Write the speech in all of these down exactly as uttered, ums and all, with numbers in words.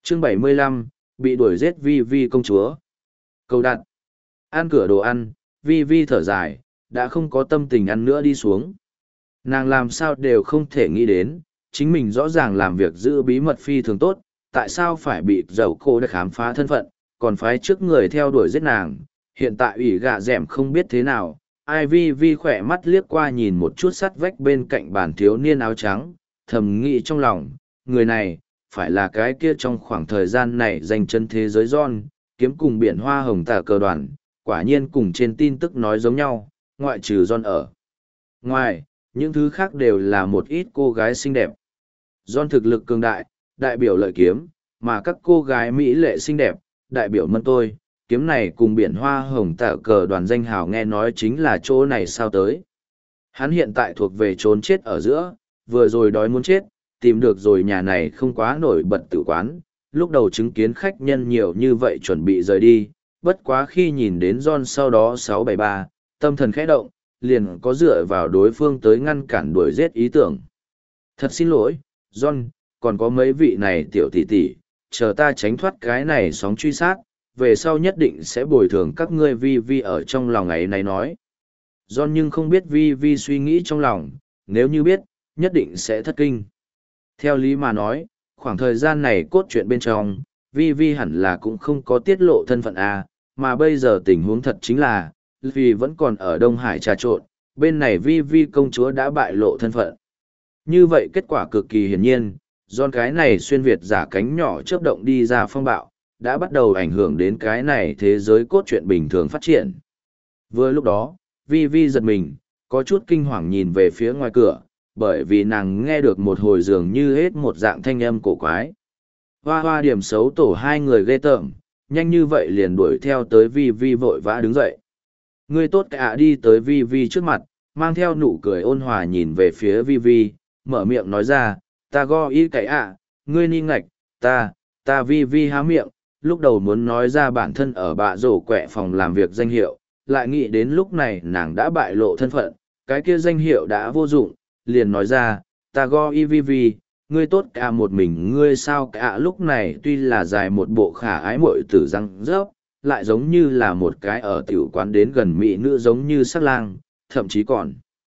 Chương bảy mươi lăm, bị đuổi giết Vi Vi công chúa. Cầu đặt. Ăn cửa đồ ăn, Vi Vi thở dài, đã không có tâm tình ăn nữa đi xuống. Nàng làm sao đều không thể nghĩ đến, chính mình rõ ràng làm việc giữ bí mật phi thường tốt, tại sao phải bị dầu cô đã khám phá thân phận, còn phái trước người theo đuổi giết nàng. Hiện tại ủy gạ dẻm không biết thế nào, ai Vi Vi khỏe mắt liếc qua nhìn một chút sắt vách bên cạnh bàn thiếu niên áo trắng, thầm nghĩ trong lòng, người này, phải là cái kia trong khoảng thời gian này dành chân thế giới John, kiếm cùng biển hoa hồng tà cờ đoàn, quả nhiên cùng trên tin tức nói giống nhau, ngoại trừ John ở. Ngoài, những thứ khác đều là một ít cô gái xinh đẹp. John thực lực cường đại, đại biểu lợi kiếm, mà các cô gái mỹ lệ xinh đẹp, đại biểu mân tôi, kiếm này cùng biển hoa hồng tà cờ đoàn danh hào nghe nói chính là chỗ này sao tới. Hắn hiện tại thuộc về trốn chết ở giữa, vừa rồi đói muốn chết, tìm được rồi nhà này không quá nổi bật tử quán, lúc đầu chứng kiến khách nhân nhiều như vậy chuẩn bị rời đi, bất quá khi nhìn đến John sau đó sáu bảy ba, tâm thần khẽ động, liền có dựa vào đối phương tới ngăn cản đuổi giết ý tưởng. Thật xin lỗi, John, còn có mấy vị này tiểu tỷ tỷ, chờ ta tránh thoát cái này sóng truy sát, về sau nhất định sẽ bồi thường các ngươi. Vi Vi ở trong lòng ấy này nói. John nhưng không biết Vi Vi suy nghĩ trong lòng, nếu như biết, nhất định sẽ thất kinh. Theo lý mà nói, khoảng thời gian này cốt truyện bên trong, Vi Vi hẳn là cũng không có tiết lộ thân phận A, mà bây giờ tình huống thật chính là, vì vẫn còn ở Đông Hải trà trộn, bên này Vi Vi công chúa đã bại lộ thân phận. Như vậy kết quả cực kỳ hiển nhiên, John cái này xuyên Việt giả cánh nhỏ chớp động đi ra phong bạo, đã bắt đầu ảnh hưởng đến cái này thế giới cốt truyện bình thường phát triển. Vừa lúc đó, Vi Vi giật mình, có chút kinh hoàng nhìn về phía ngoài cửa, bởi vì nàng nghe được một hồi dường như hết một dạng thanh âm cổ quái. Hoa hoa điểm xấu tổ hai người ghê tởm, nhanh như vậy liền đuổi theo tới Vi Vi vội vã đứng dậy. Ngươi tốt cả đi tới Vi Vi trước mặt, mang theo nụ cười ôn hòa nhìn về phía Vi Vi, mở miệng nói ra, ta go ý cái ạ, ngươi ni ngạch, ta, ta Vi Vi há miệng, lúc đầu muốn nói ra bản thân ở bạ rổ quẹ phòng làm việc danh hiệu, lại nghĩ đến lúc này nàng đã bại lộ thân phận, cái kia danh hiệu đã vô dụng, liền nói ra, ta go y vi vi, ngươi tốt cả một mình ngươi sao cả. Lúc này tuy là dài một bộ khả ái muội tử răng rớp, lại giống như là một cái ở tiểu quán đến gần mỹ nữ giống như sắc lang, thậm chí còn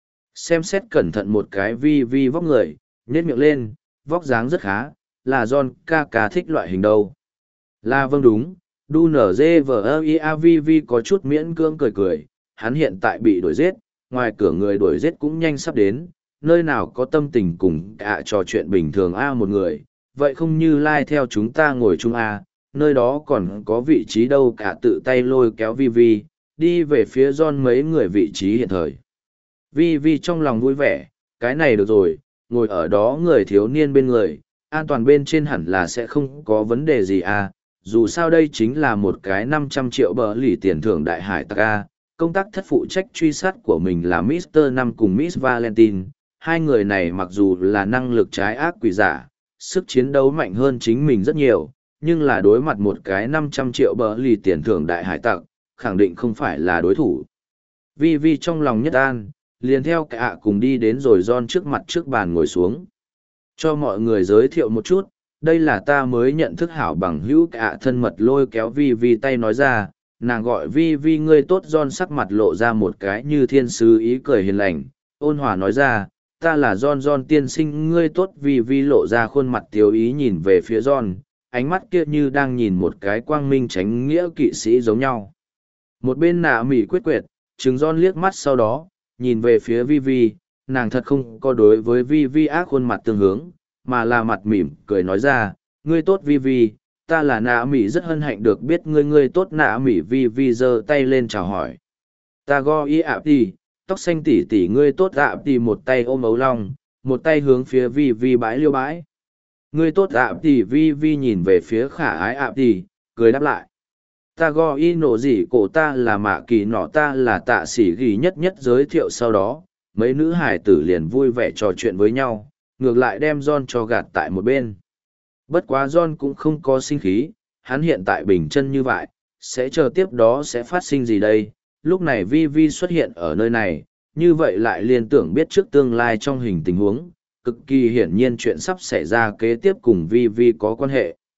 xem xét cẩn thận một cái Vi Vi vóc người, nhếch miệng lên, vóc dáng rất khá, là John ca ca thích loại hình đâu. Là vâng đúng, đu nở dê vờ ia Vi Vi có chút miễn cưỡng cười cười, hắn hiện tại bị đuổi giết, ngoài cửa người đuổi giết cũng nhanh sắp đến, nơi nào có tâm tình cùng cả trò chuyện bình thường a một người, vậy không như lai theo chúng ta ngồi chung a, nơi đó còn có vị trí đâu. Cả tự tay lôi kéo Vi Vi, đi về phía John mấy người vị trí hiện thời. Vi Vi trong lòng vui vẻ, cái này được rồi, ngồi ở đó người thiếu niên bên người, an toàn bên trên hẳn là sẽ không có vấn đề gì a, dù sao đây chính là một cái năm trăm triệu bờ lì tiền thưởng đại hải tặc a. Công tác thất phụ trách truy sát của mình là mít tơ năm cùng Miss Valentine, hai người này mặc dù là năng lực trái ác quỷ giả, sức chiến đấu mạnh hơn chính mình rất nhiều, nhưng là đối mặt một cái năm trăm triệu bờ lì tiền thưởng đại hải tặc, khẳng định không phải là đối thủ. Vi Vi trong lòng nhất an, liền theo cả cùng đi đến rồi John trước mặt trước bàn ngồi xuống. Cho mọi người giới thiệu một chút, đây là ta mới nhận thức hảo bằng hữu. Cả thân mật lôi kéo Vi Vi tay nói ra, nàng gọi Vi Vi ngươi tốt. John sắc mặt lộ ra một cái như thiên sứ ý cười hiền lành, ôn hòa nói ra, ta là John. John tiên sinh ngươi tốt. Vi Vi lộ ra khuôn mặt tiếu ý nhìn về phía John, ánh mắt kia như đang nhìn một cái quang minh chánh nghĩa kỵ sĩ giống nhau. Một bên nạ mỉ quyết quyệt, chừng John liếc mắt sau đó, nhìn về phía Vi Vi, nàng thật không có đối với Vi Vi ác khuôn mặt tương hướng, mà là mặt mỉm cười nói ra, ngươi tốt Vi Vi, ta là nạ mỉ rất hân hạnh được biết ngươi. Ngươi tốt nạ mỉ. Vi Vi giơ tay lên chào hỏi. Ta go y ạ tì, tóc xanh tỉ tỉ ngươi tốt ạ tì, một tay ôm ấu long, một tay hướng phía Vi Vi bãi liêu bãi. Ngươi tốt ạ tì. Vi Vi nhìn về phía khả ái ạ tì, cười đáp lại. Ta go y nổ gì cổ, ta là mạ kỳ nọ, ta là tạ sĩ ghi nhất nhất giới thiệu sau đó, mấy nữ hải tử liền vui vẻ trò chuyện với nhau, ngược lại đem John cho gạt tại một bên. Bất quá John cũng không có sinh khí, hắn hiện tại bình chân như vậy, sẽ chờ tiếp đó sẽ phát sinh gì đây. Lúc này Vi Vi xuất hiện ở nơi này, như vậy lại liên tưởng biết trước tương lai trong hình tình huống, cực kỳ hiển nhiên chuyện sắp xảy ra kế tiếp cùng Vi Vi có quan hệ.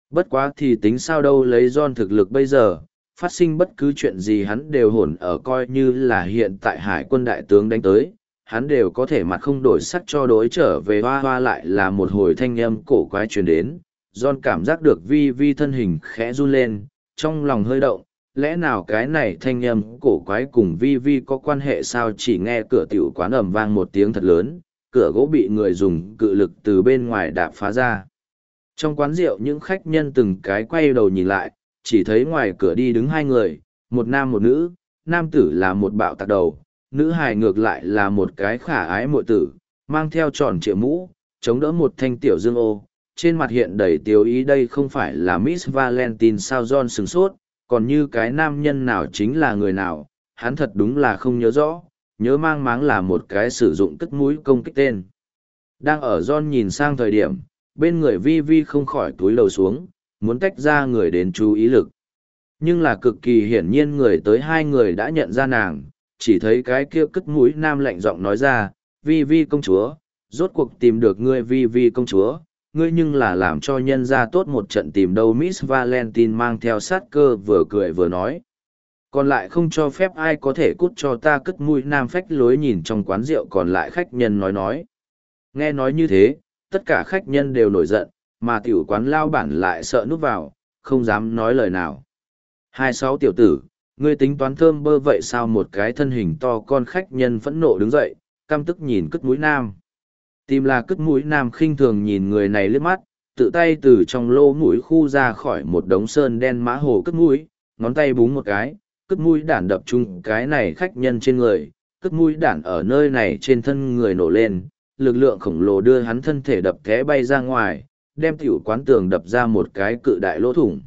Bất quá thì tính sao đâu, lấy John thực lực bây giờ, phát sinh bất cứ chuyện gì hắn đều hồn ở, coi như là hiện tại hải quân đại tướng đánh tới, hắn đều có thể mặt không đổi sắc cho đối trở về. Hoa hoa lại là một hồi thanh âm cổ quái truyền đến, John cảm giác được vi vi thân hình khẽ run lên, trong lòng hơi động, lẽ nào cái này thanh âm cổ quái cùng vi vi có quan hệ sao? Chỉ nghe cửa tiểu quán ầm vang một tiếng thật lớn, cửa gỗ bị người dùng cự lực từ bên ngoài đạp phá ra. Trong quán rượu những khách nhân từng cái quay đầu nhìn lại, chỉ thấy ngoài cửa đi đứng hai người, một nam một nữ, nam tử là một bạo tạc đầu, nữ hài ngược lại là một cái khả ái muội tử, mang theo tròn trịa mũ, chống đỡ một thanh tiểu dương ô, trên mặt hiện đầy tiêu ý. Đây không phải là Miss Valentine sao? John sửng sốt, còn như cái nam nhân nào chính là người nào, hắn thật đúng là không nhớ rõ, nhớ mang máng là một cái sử dụng cất mũi công kích tên. Đang ở John nhìn sang thời điểm, bên người vi vi không khỏi túi lầu xuống, muốn tách ra người đến chú ý lực. Nhưng là cực kỳ hiển nhiên người tới hai người đã nhận ra nàng, chỉ thấy cái kia cất mũi nam lạnh giọng nói ra, vi vi công chúa, rốt cuộc tìm được ngươi vi vi công chúa, ngươi nhưng là làm cho nhân ra tốt một trận tìm đâu. Miss Valentine mang theo sát cơ vừa cười vừa nói. Còn lại không cho phép ai có thể cút cho ta. Cất mũi nam phách lối nhìn trong quán rượu còn lại khách nhân nói nói. Nghe nói như thế, tất cả khách nhân đều nổi giận, mà tiểu quán lao bản lại sợ núp vào, không dám nói lời nào. Hai sáu tiểu tử, ngươi tính toán thơm bơ vậy sao? Một cái thân hình to con khách nhân phẫn nộ đứng dậy, căm tức nhìn cất mũi nam. Tìm là cất mũi nam khinh thường nhìn người này liếc mắt, tự tay từ trong lô mũi khu ra khỏi một đống sơn đen mã hồ cất mũi, ngón tay búng một cái, cất mũi đản đập chung cái này khách nhân trên người, cất mũi đản ở nơi này trên thân người nổ lên, lực lượng khổng lồ đưa hắn thân thể đập té bay ra ngoài, đem tiểu quán tường đập ra một cái cự đại lỗ thủng.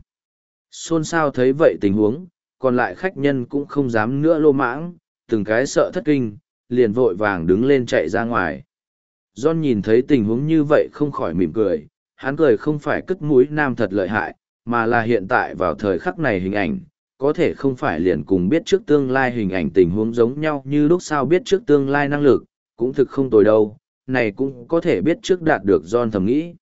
Xôn xao thấy vậy tình huống, còn lại khách nhân cũng không dám nữa lô mãng, từng cái sợ thất kinh, liền vội vàng đứng lên chạy ra ngoài. John nhìn thấy tình huống như vậy không khỏi mỉm cười, hắn cười không phải cất mũi nam thật lợi hại, mà là hiện tại vào thời khắc này hình ảnh, có thể không phải liền cùng biết trước tương lai hình ảnh tình huống giống nhau như lúc sao? Biết trước tương lai năng lực, cũng thực không tồi đâu, này cũng có thể biết trước đạt được. John thầm nghĩ.